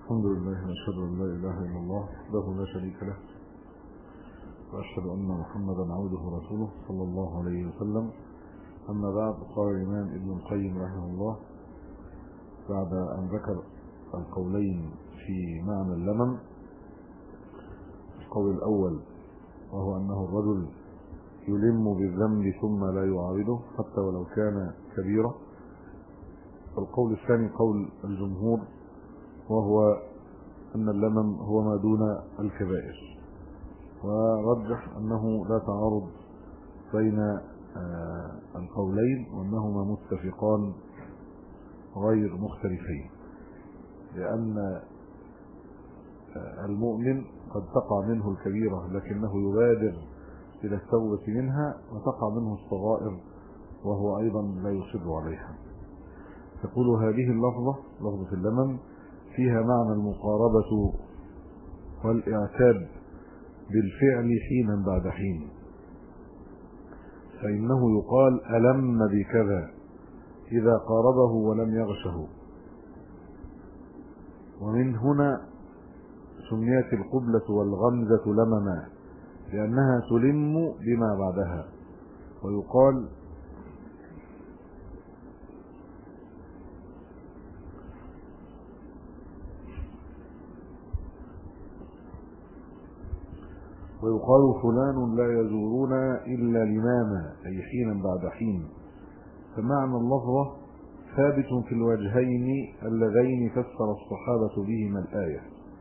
الحمد لله وأشهد أن لا إله إلا الله وحده لا شريك له، وأشهد أن محمدا عبده ورسوله صلى الله عليه وسلم. أما بعد، قال الإمام ابن القيم رحمه الله بعد أن ذكر القولين في معنى اللمم. القول الأول وهو أنه الرجل يلم بالذنب ثم لا يعارضه حتى ولو كان كبيرا. القول الثاني قول الجمهور، وهو أن اللمم هو ما دون الكبائر، ورجح أنه لا تعارض بين القولين وأنهما متفقان غير مختلفين، لأن المؤمن قد تقع منه الكبيرة لكنه يبادر إلى التوبة منها، وتقع منه الصغائر وهو أيضا لا يصر عليها. تقول هذه اللفظة، لفظة اللمم، فيها معنى المقاربة والإعتاد بالفعل حينا بعد حين، فإنه يقال ألم بكذا إذا قاربه ولم يغشه. ومن هنا سميت القبلة والغمزة لمما، لأنها تلم بما بعدها. ويقال فلان لا يزورنا إلا لماما، أي حينا بعد حين. فمعنى اللفظة ثابت في الوجهين اللذين فسر الصحابة بهما الآية.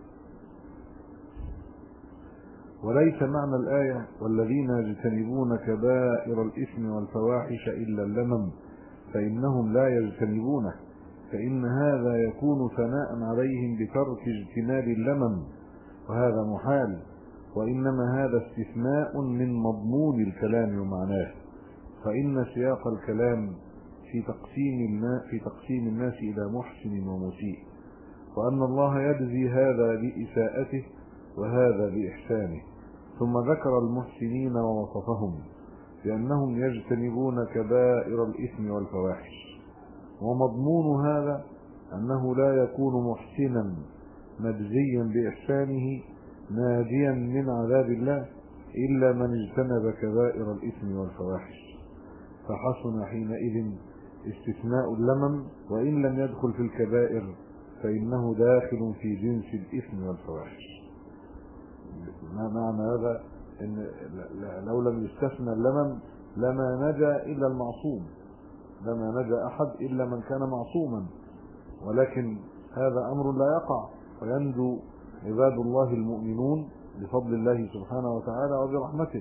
وليس معنى الآية والذين يجتنبون كبائر الإثم والفواحش إلا اللمم، فإنهم لا يجتنبونه، فإن هذا يكون ثناء عليهم بترك اجتناب اللمم، وهذا محال، وإنما هذا استثناء من مضمون الكلام ومعناه. فإن سياق الكلام في تقسيم الناس إلى محسن ومسيء، وأن الله يجزي هذا بإساءته وهذا بإحسانه، ثم ذكر المحسنين ووصفهم بأنهم يجتنبون كبائر الإثم والفواحش. ومضمون هذا أنه لا يكون محسنا مجزيا بإحسانه ناجيا من عذاب الله إلا من اجتنب كبائر الإثم والفواحش، فحسن حينئذ استثناء اللمم، وإن لم يدخل في الكبائر فإنه داخل في جنس الإثم والفواحش. ما معنى هذا؟ إن لو لم يستثنى اللمم لما نجا إلا المعصوم، لما نجا أحد إلا من كان معصوما، ولكن هذا أمر لا يقع، وينجو عباد الله المؤمنون بفضل الله سبحانه وتعالى وبرحمته.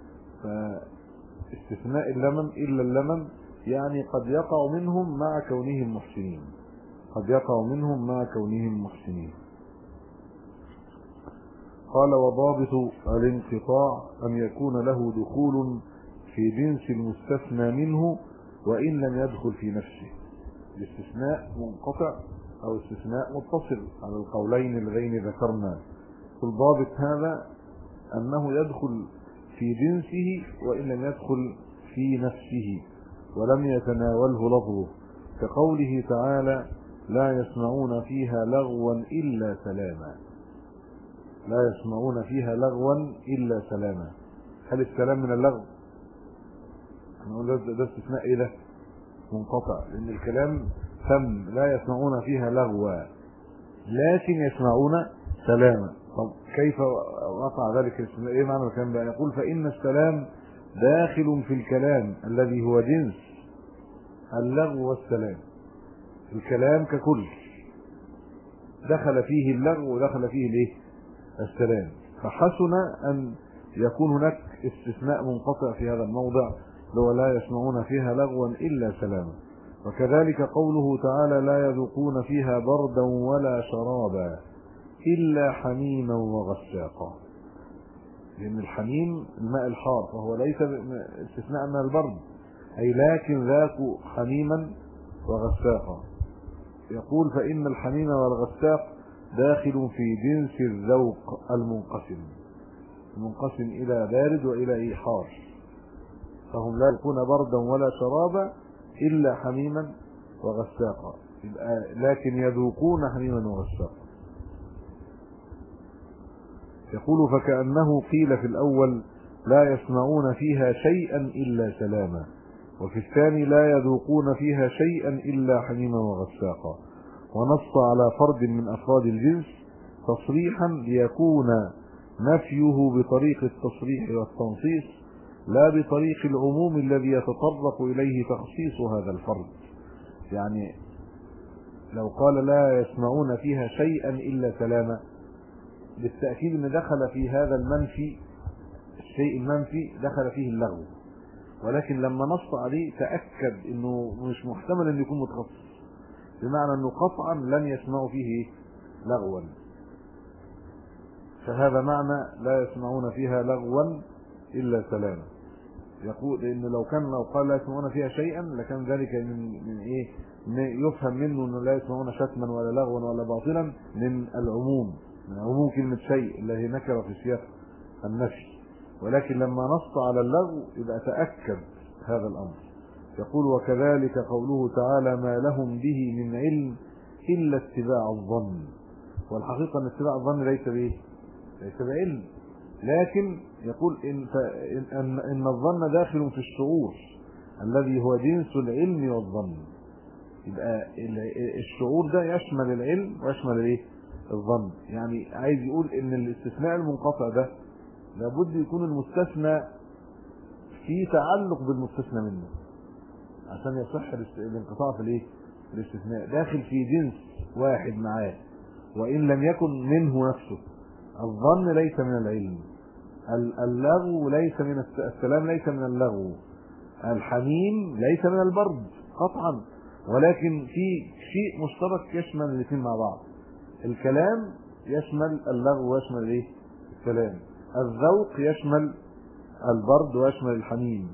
فاستثناء اللمم إلا اللمم يعني قد يقع منهم مع كونهم محسنين، قد يقع منهم مع كونهم محسنين. قال: وضابط الانقطاع أن يكون له دخول في جنس المستثنى منه وإن لم يدخل في نفسه. الاستثناء منقطع أو استثناء متصل على القولين اللذين ذكرنا. الضابط هذا أنه يدخل في جنسه وإن لم يدخل في نفسه ولم يتناوله لفظه، كقوله تعالى: لا يسمعون فيها لغوا إلا سلاما. لا يسمعون فيها لغوا إلا سلاما. هل السلام من اللغو؟ نقول ده استثناء إيه ده؟ منقطع، لأن الكلام تم. لا يسمعون فيها لغوا لكن يسمعون سلاما. طب كيف وقع ذلك الاستثناء؟ ايه معنى الكلام ده؟ يقول: فإن السلام داخل في الكلام الذي هو جنس اللغو والسلام. الكلام ككل دخل فيه اللغو ودخل فيه الايه؟ السلام. فحسن أن يكون هناك استثناء منقطع في هذا الموضع، لو لا يسمعون فيها لغوا إلا سلاما. وكذلك قوله تعالى: لا يذوقون فيها بردا ولا شرابا إلا حميما وغساقا. لأن الحميم الماء الحار، فهو ليس استثناء من البرد، أي لكن ذاقوا حميما وغساقا. يقول: فإن الحميم والغساق داخل في جنس الذوق المنقسم إلى بارد وإلى حار، فهم لا يذوقون بردا ولا شرابا إلا حميما وغساقا، لكن يذوقون حميما وغساقا. يقول فكأنه قيل في الأول لا يسمعون فيها شيئا إلا سلاما، وفي الثاني لا يذوقون فيها شيئا إلا حميما وغساقا، ونص على فرد من أفراد الجنس تصريحا ليكون نفيه بطريق التصريح والتنصيص لا بطريق العموم الذي يتطرق إليه تخصيص هذا الفرد. يعني لو قال لا يسمعون فيها شيئا إلا سلاما، بالتأكيد ان دخل في هذا المنفي الشيء المنفي دخل فيه اللغو، ولكن لما نص عليه تأكد انه مش محتمل ان يكون متخصص، بمعنى انه قطعا لن يسمعوا فيه لغوا. فهذا معنى لا يسمعون فيها لغوا الا سلاما. يقول لان لو قال لا يسمعون فيها شيئا لكان ذلك من ايه؟ يفهم منه انه لا يسمعون شتما ولا لغوا ولا باطلا من العموم، من عموم كلمة شيء اللي هي نكرة في سياق النفي، ولكن لما نص على اللغو يبقى تأكد هذا الأمر. يقول وكذلك قوله تعالى ما لهم به من علم إلا اتباع الظن. والحقيقة أن اتباع الظن ليس بعلم، لكن يقول إن الظن داخل في الشعور الذي هو جنس العلم والظن. يبقى الشعور ده يشمل العلم ويشمل الظن. يعني عايز يقول ان الاستثناء المنقطع ده لابد يكون المستثنى في تعلق بالمستثنى منه عشان يصح الانقطاع في الاستثناء، داخل في جنس واحد معاه وان لم يكن منه نفسه. الظن ليس من العلم، اللغو ليس من السلام ليس من اللغو، الحميم ليس من البرد قطعا، ولكن في شيء مشترك يشمل الاثنين مع بعض. الكلام يشمل اللغو ويشمل الكلام، الذوق يشمل البرد ويشمل الحميم،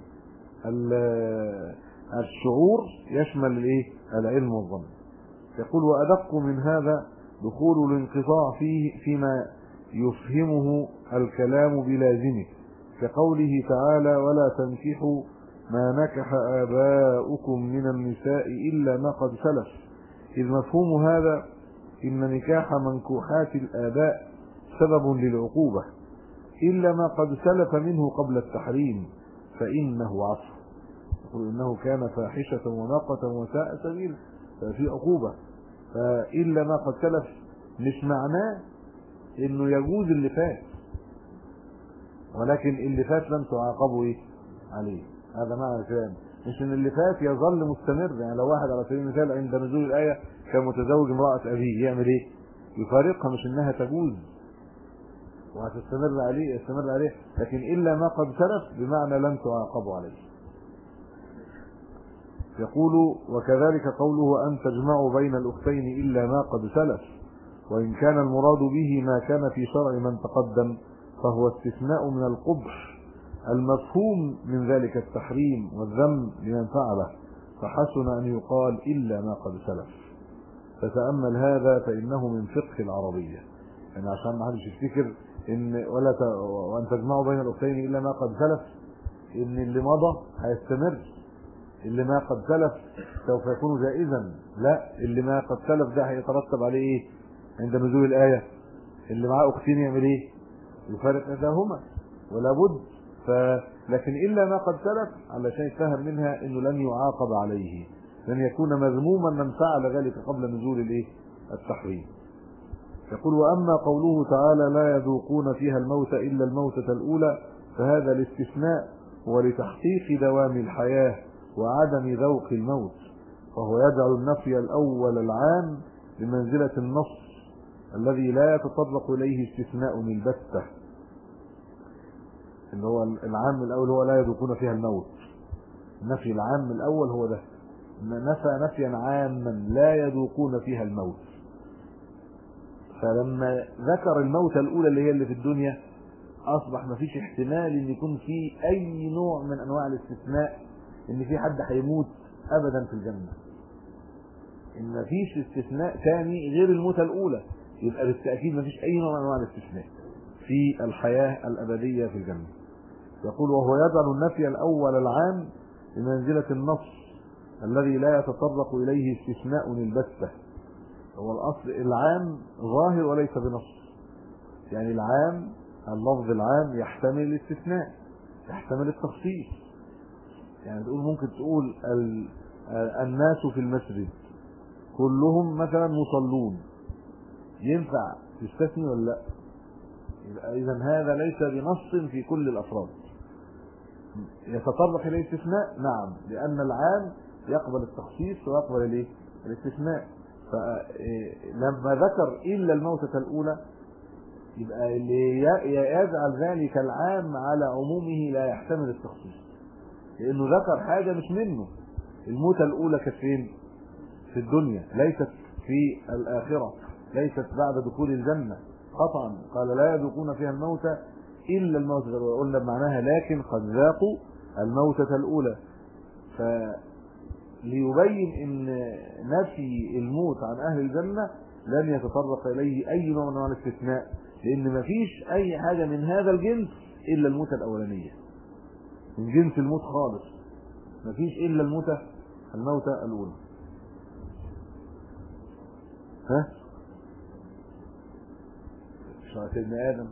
الشعور يشمل العلم والظن. يقول وأدق من هذا دخول الانقطاع فيما يفهمه الكلام بلازمه، كقوله تعالى ولا تنكحوا ما نكح آباؤكم من النساء إلا ما قد سلف، إذ مفهوم هذا إن نكاح منكوحات الآباء سبب للعقوبة، إلا ما قد سلف منه قبل التحريم فإنه عصر. يقول إنه كان فاحشة ومقتا وساء سبيل، ففي عقوبة. فإلا ما قد سلف مش معناه إنه يجوز اللي فات، ولكن اللي فات لن تعاقبوا عليه. هذا معنى الكلام، مش ان اللي فات يظل مستمر. يعني لو واحد على سبيل المثال عند نزول الآية كان متزوج امرأة أبيه، يعمل يفارقها، مش انها تجوز وهتستمر عليه، لكن إلا ما قد سلف بمعنى لن تعاقبوا عليه. يقول وكذلك قوله أن تجمعوا بين الأختين إلا ما قد سلف، وإن كان المراد به ما كان في شرع من تقدم فهو استثناء من القبح المفهوم من ذلك التحريم والذم لمن فعله، فحسن أن يقال إلا ما قد سلف. فتأمل هذا فإنه من فقه العربية. يعني عشان ما حدش يفتكر إن وأن تجمعوا بين الأختين إلا ما قد سلف إن اللي مضى هيستمر، اللي ما قد سلف سوف يكون جائزا. لا، اللي ما قد سلف ده هيترتب عليه عند نزول الآية؟ اللي معاه أختين يعمل يفارق إحداهما ولا بد. لكن إلا ما قد سلف علشان يفهم منها إنه لن يعاقب عليه، لن يكون مذموما من فعل ذلك قبل نزول التحريم. يقول وأما قوله تعالى لا يذوقون فيها الموت إلا الموتة الأولى، فهذا الاستثناء هو لتحقيق دوام الحياة وعدم ذوق الموت، وهو يجعل النفي الأول العام بمنزلة النص الذي لا يتطرق إليه استثناء البتة، اللي هو العام الأول هو لا يذوقون فيها الموت. النفي العام الأول هو ده، نفى نفيا عاما لا يذوقون فيها الموت. فلما ذكر الموت الأولى اللي هي اللي في الدنيا أصبح ما فيش احتمال إن يكون في أي نوع من أنواع الاستثناء إن في حد هيموت أبدا في الجنة. إن ما فيش استثناء ثاني غير الموتة الأولى، يبقى بالتأكيد ما فيش أي نوع من أنواع الاستثناء في الحياة الأبدية في الجنة. يقول وهو يجعل النفي الأول العام بمنزلة النص الذي لا يتطرق إليه استثناء البتة. هو الأصل العام ظاهر وليس بنص، يعني العام، اللفظ العام يحتمل الاستثناء، يحتمل التخصيص. يعني تقول ممكن تقول الناس في المسجد كلهم مثلا مصلون، ينفع تستثني ولا لا؟ يبقى اذا هذا ليس بنص في كل الافراد. يتطرق الى الاستثناء نعم، لان العام يقبل التخصيص ويقبل الايه؟ الاستثناء. فلما ذكر الا الموتة الاولى يبقى اللي يجعل ذلك العام على عمومه لا يحتمل التخصيص، لانه ذكر حاجه مش منه. الموتة الاولى كانت فين؟ في الدنيا، ليست في الاخره، ليست بعد دخول الجنه قطعا. قال لا يذوقون فيها الموتى الا الموتة الاولى، قلنا بمعناها لكن قد ذاقوا الموتة الاولى. فليبين ان نفي الموت عن اهل الجنه لن يتطرق اليه اي نوع من الاستثناء، لان مفيش اي حاجه من هذا الجنس الا الموتة الاولانيه، من جنس الموت خالص مفيش الا الموتة الاولى. ها سيدنا ادم،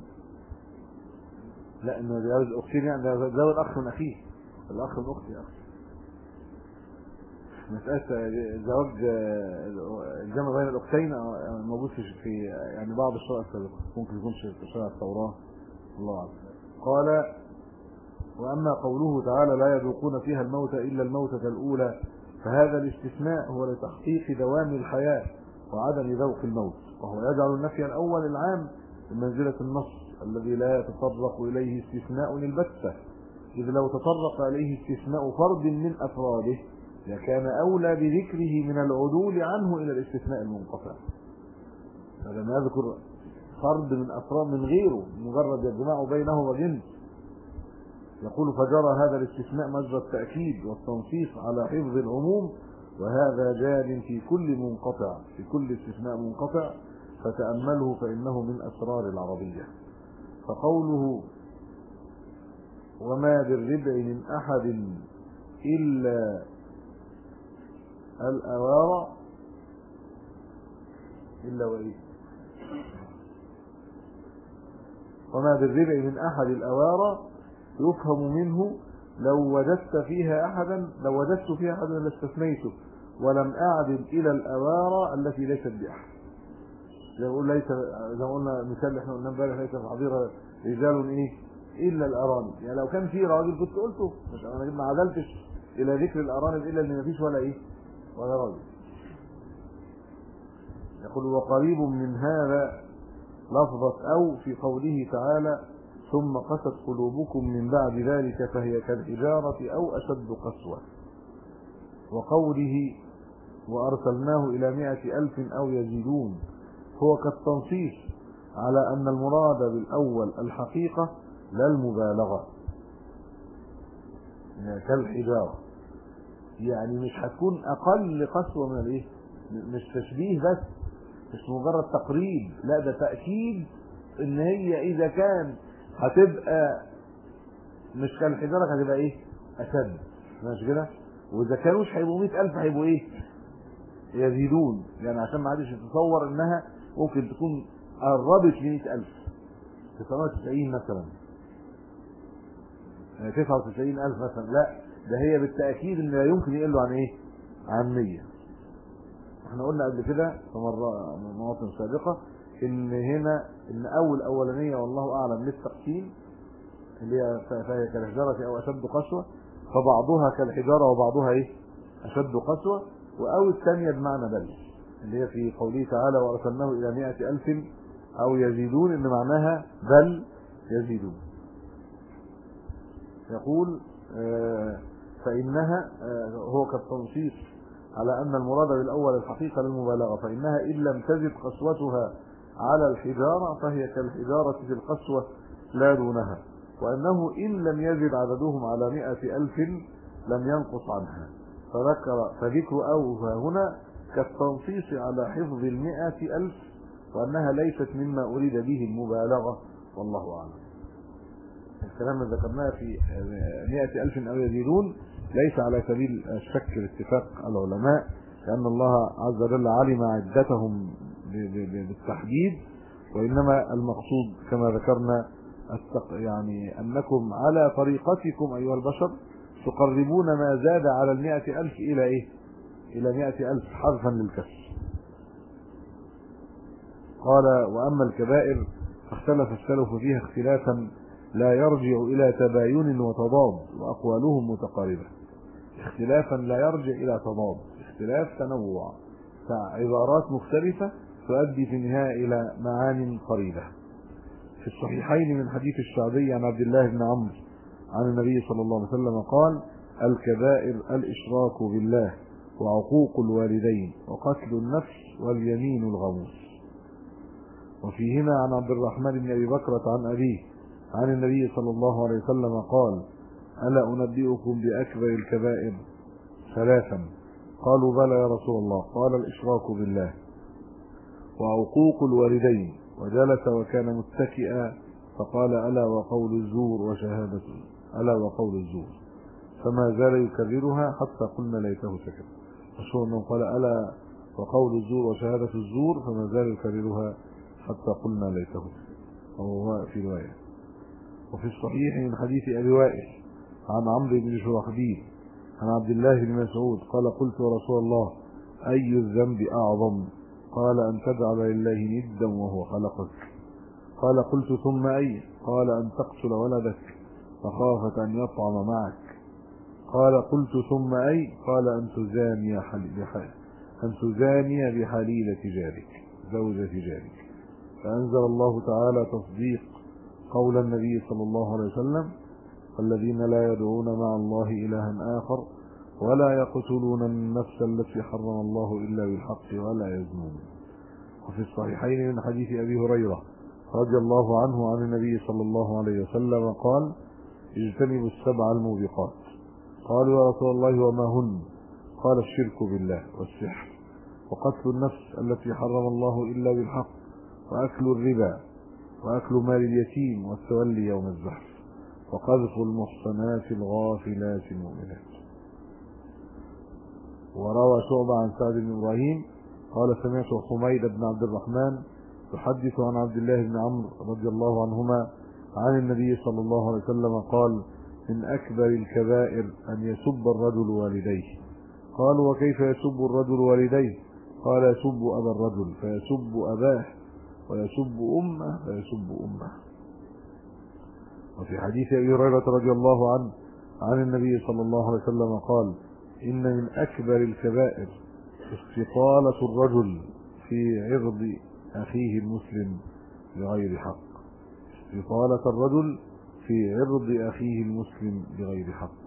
لا انه جواز اختين، يعني ده جواز الاخ من اخيه، الاخ من اختي اخ. مساله زواج الجمع بين الاختين موجود في يعني بعض الشرائع السابقه، ممكن يكون في شرع التوراه، الله اعلم. قال واما قوله تعالى لا يذوقون فيها الموت الا الموتة الاولى، فهذا الاستثناء هو لتحقيق دوام الحياه وعدم ذوق الموت، وهو يجعل النفي الاول العام بمنزله النص الذي لا يتطرق اليه استثناء البتة، اذ لو تطرق اليه استثناء فرد من افراده لكان اولى بذكره من العدول عنه الى الاستثناء المنقطع. فلما يذكر فرد من افراد من غيره مجرد يجمع بينه وجنس، يقول فجرى هذا الاستثناء مجرى التأكيد والتنصيص على حفظ العموم، وهذا جار في كل منقطع، في كل استثناء منقطع، فتأمله فإنه من أسرار العربية. فقوله وما بالربع من أحد إلا الأوارى، إلا وإيه؟ وما بالربع من أحد الأوارى يفهم منه لو وجدت فيها أحدا لاستثنيته ولم أعدل إلى الأوارى التي ليست بأحد. زي ما قلنا، ليس زي ما قلنا مثال احنا قلنا امبارح، ليس في الحظيرة رجال ايه الا الارانب. يعني لو كان في راجل كنت قلته، مش انا ما عدلتش الى ذكر الارانب الا ان مفيش ولا ايه ولا راجل. يقول وقريب من هذا لفظة او في قوله تعالى ثم قست قلوبكم من بعد ذلك فهي كالحجارة او اشد قسوة، وقوله وارسلناه الى 100,000 او يزيدون، هو كالتنصيص على أن المراد بالأول الحقيقة لا المبالغة، يعني كالحجارة، يعني مش هتكون أقل قسوة من الإيه؟ مش تشبيه بس، مش مجرد تقريب، لا ده تأكيد إن هي إذا كان هتبقى مش كالحجارة هتبقى إيه؟ أشد، ماشي كده؟ وإذا كانوش هيبقوا 100,000 هيبقوا إيه؟ يزيدون، يعني عشان ما حدش يتصور إنها ممكن تكون قربت ل 100,000، 99 مثلا، 99,000 مثلا، لا ده هي بالتأكيد ان لا يمكن يقلوا عن ايه؟ عن 100. احنا قلنا قبل كده في مواطن سابقة ان هنا ان اولانية والله اعلم للتقسيم اللي هي فهي كالحجارة او اشد قسوة، فبعضها كالحجارة وبعضها ايه؟ اشد قسوة، او الثانية بمعنى بل اللي هي في قوله تعالى وارسلناه الى 100,000 او يزيدون، ان معناها بل يزيدون. يقول فانها هو كالتنصيص على ان المراد بالاول الحقيقه للمبالغه، فانها ان لم تزد قسوتها على الحجاره فهي كالحجاره في القسوه لا دونها، وانه ان لم يزد عددهم على 100,000 لم ينقص عنها، فذكر او هنا كالتنصيص على حفظ 100,000 وأنها ليست مما أريد به المبالغة، والله أعلم. الكلام اللي ذكرناه في 100,000 أو يزيدون ليس على سبيل الشك باتفاق العلماء، لأن الله عز وجل علم عدتهم بالتحديد، وإنما المقصود كما ذكرنا يعني أنكم على طريقتكم أيها البشر تقربون ما زاد على 100,000 إلى إيه؟ إلى 100,000 حرفا للكسر. قال: وأما الكبائر فاختلف السلف فيها اختلافا لا يرجع إلى تباين وتضاد، وأقوالهم متقاربة. اختلافا لا يرجع إلى تضاد، اختلاف تنوع، عبارات مختلفة تؤدي في النهاية إلى معان قريبة. في الصحيحين من حديث الشعبي عن عبد الله بن عمرو عن النبي صلى الله عليه وسلم قال: الكبائر الإشراك بالله وعقوق الوالدين وقتل النفس واليمين الغموس. وفيهما عن عبد الرحمن بن أبي بكرة عن أبيه عن النبي صلى الله عليه وسلم قال: ألا أنبئكم بأكبر الكبائر؟ ثلاثا. قالوا: بلى يا رسول الله. قال: الإشراك بالله وعقوق الوالدين. وجلس وكان متكئا فقال: ألا وقول الزور وشهادة ألا وقول الزور، فما زال يكررها حتى قلنا ليته سكت. مشهور أنه قال: ألا وقول الزور وشهادة الزور، فما زال يكررها حتى قلنا ليته سكت. وهو في رواية. وفي الصحيح من حديث أبي وائل عن عمرو بن شرحبيل عن عبد الله بن مسعود قال: قلت: يا رسول الله، أي الذنب أعظم؟ قال: أن تجعل لله ندا وهو خلقك. قال: قلت: ثم أي؟ قال: أن تقتل ولدك مخافة أن يطعم معك. قال: قلت: ثم أي؟ قال: أن تزاني بحليلة جارك زوجة جارك. فأنزل الله تعالى تصديق قول النبي صلى الله عليه وسلم: الذين لا يدعون مع الله إلها آخر ولا يقتلون النفس التي حرم الله إلا بالحق ولا يزنون. وفي الصحيحين من حديث أبي هريرة رضي الله عنه عن النبي صلى الله عليه وسلم قال: اجتنبوا السبع الموبقات. قالوا: يا رسول الله وما هن؟ قال: الشرك بالله والسحر وقتل النفس التي حرم الله إلا بالحق وأكل الربا وأكل مال اليتيم والتولي يوم الزحف وقذف المحصنات الغافلات المؤمنات. وروى شعبة عن سعد بن إبراهيم قال: سمعت حميد بن عبد الرحمن يحدث عن عبد الله بن عمرو رضي الله عنهما عن النبي صلى الله عليه وسلم قال: من أكبر الكبائر أن يسب الرجل والديه. قالوا: وكيف يسب الرجل والديه؟ قال: يسب أبا الرجل فيسب أباه، ويسب أمه فيسب أمه. وفي حديث أبي هريرة رضي الله عنه عن النبي صلى الله عليه وسلم قال: إن من أكبر الكبائر استطالة الرجل في عرض أخيه المسلم بغير حق. استطالة الرجل في عرض أخيه المسلم بغير حق.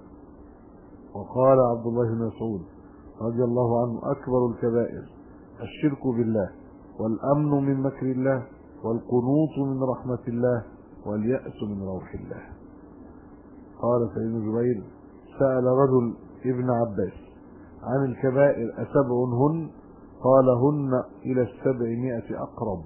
وقال عبد الله بن مسعود رضي الله عنه: أكبر الكبائر الشرك بالله والأمن من مكر الله والقنوط من رحمة الله واليأس من روح الله. قال سعيد بن جبير: سأل رجل ابن عباس عن الكبائر: أسبع هن؟ قال: هن إلى 700 أقرب،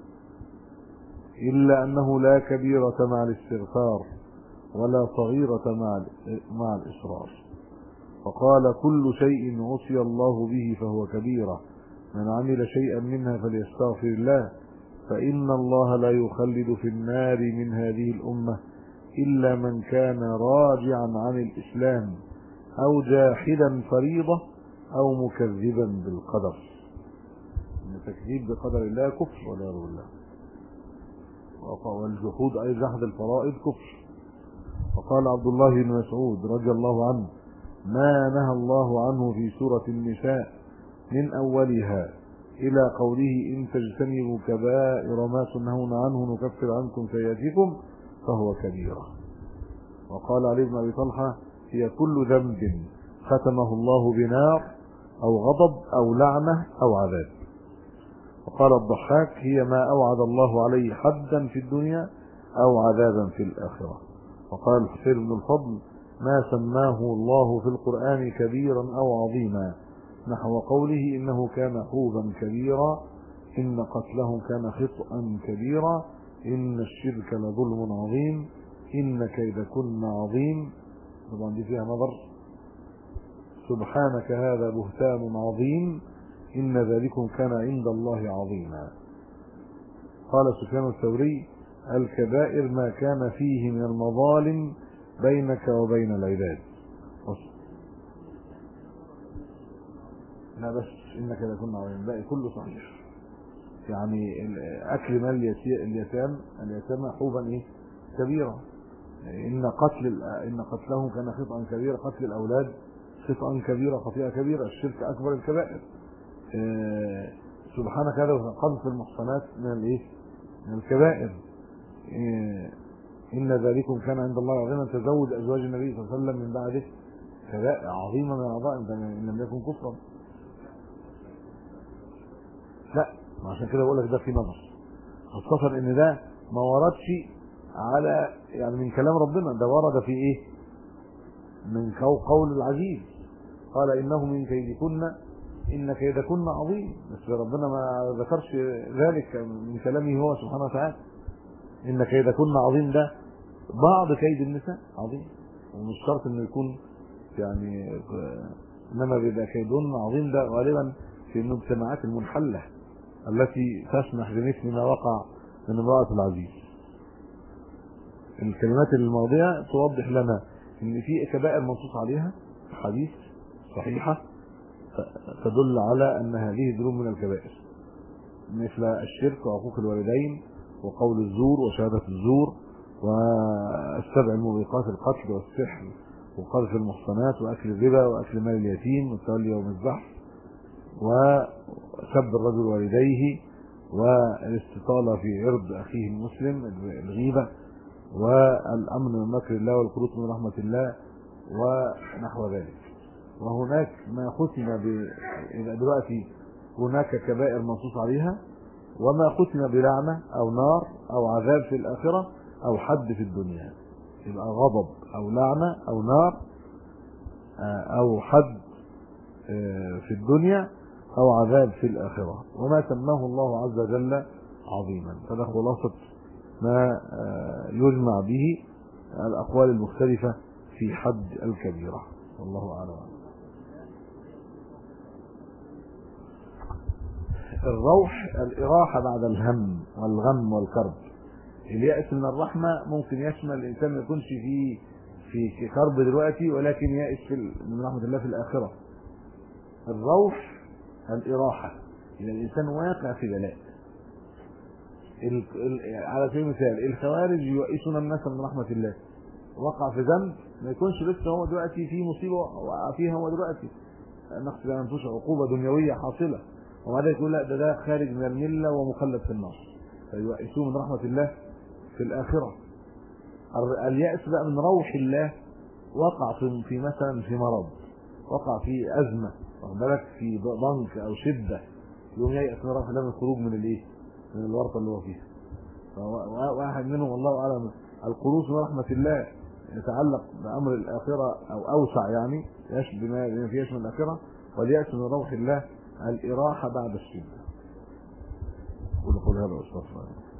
إلا أنه لا كبيرة مع الاستغفار ولا صغيرة مع الإصرار. فقال: كل شيء عصي الله به فهو كبيرة، من عمل شيئا منها فليستغفر الله، فإن الله لا يخلد في النار من هذه الأمة إلا من كان راجعا عن الإسلام أو جاحدا فريضة أو مكذبا بالقدر. التكذيب بقدر الله كفر والعياذ بالله، والجحود أي جحد الفرائض كفر. وقال عبد الله بن مسعود رضي الله عنه: ما نهى الله عنه في سورة النساء من أولها إلى قوله: إن تجتنبوا كبائر ما تنهون عنه نكفر عنكم سيئاتكم فهو كبيرة. وقال علي بن أبي طلحة: هي كل ذنب ختمه الله بنار أو غضب أو لعنة أو عذاب. وقال الضحاك: هي ما أوعد الله عليه حدا في الدنيا أو عذابا في الآخرة. وقال الحسين بن الفضل: ما سماه الله في القرآن كبيرا أو عظيما، نحو قوله: إنه كان حوبا كبيرا، إن قتلهم كان خطأ كبيرا، إن الشرك لظلم عظيم، إن كيدكن عظيم. طبعا دي فيها نظر: سبحانك هذا بهتان عظيم، إن ذلكم كان عند الله عظيما. قال سفيان الثوري: الكبائر ما كان فيه من المظالم بينك وبين العباد. لا بس انك اذا كنا عظيم باقي كله صحيح. يعني اكل مال اليتامى حوبا ايه كبيرة. ان قتلهم كان خطأ كبيرا، قتل الاولاد خطأ كبيرا، خطيئة كبيرة، الشرك اكبر الكبائر. سبحانك هذا قذف المحصنات من الايه من الكبائر. ان ذلكم كان عند الله عظيما، تزوج ازواج النبي صلى الله عليه وسلم من بعده كبائر عظيمه من العظائم ان لم يكن كفرا. لا، عشان كده بقول لك ده في نظر، خاصه ان ده ما وردش على يعني من كلام ربنا، ده ورد في ايه من قول العزيز، قال انه من كيدكن ان كيدكن عظيم. بس ربنا ما ذكرش ذلك من كلامه هو سبحانه وتعالى. ان كيدكن عظيم ده بعض كيد النساء عظيم، ومش شرط انه يكون يعني، انما بيبقى كيدهن عظيم ده غالبا في المجتمعات المنحله التي تسمح بمثل ما وقع من امرأة العزيز. الكلمات الماضية توضح لنا ان في كبائر منصوص عليها حديث صحيحة تدل على ان هذه ذنوب من الكبائر، مثل الشرك وعقوق الوالدين وقول الزور وشهادة الزور والسبع الموبقات القتل والسحر وقذف المحصنات واكل الربا واكل مال اليتيم والتولي يوم الزحف وسب الرجل والديه والاستطالة في عرض اخيه المسلم، الغيبة، والامن من مكر الله والقنوط من رحمة الله ونحو ذلك. وهناك ما ختم دلوقتي هناك كبائر منصوص عليها، وما ختم بلعنة او نار او عذاب في الاخرة او حد في الدنيا، يبقى غضب او لعنة او نار او حد في الدنيا او عذاب في الاخرة، وما سماه الله عز وجل عظيما. فده خلاصة ما يجمع به الاقوال المختلفة في حد الكبيرة، والله اعلم. الروح الإراحة بعد الهم والغم والكرب. اليأس من الرحمة ممكن يشمل الإنسان ما يكونش في كرب دلوقتي ولكن يأس من رحمة الله في الآخرة. الروح الإراحة إذا الإنسان واقع في بلاء. على سبيل المثال الخوارج يؤسون الناس من رحمة الله، وقع في ذنب ما يكونش لسه هو دلوقتي في مصيبة وقع فيها هو دلوقتي، نقص لا ينفوش عقوبة دنيوية حاصلة، وبعد يقول لا ده خارج من الملة ومخلد في النار، فيؤسون من رحمة الله في الآخرة. اليأس بقى من روح الله، وقع في مثلا في مرض، وقع في أزمة، واخد بالك، في ضنك أو شدة، يقوم ييأس من روح الله من الخروج من الايه من الورطة اللي هو فيها. واحد منهم والله أعلم القنوط من رحمة الله يتعلق بأمر الآخرة أو أوسع، يعني بما في يشمل الآخرة. واليأس من روح الله الإراحة بعد الشدة. قل هذا واستغفر الله.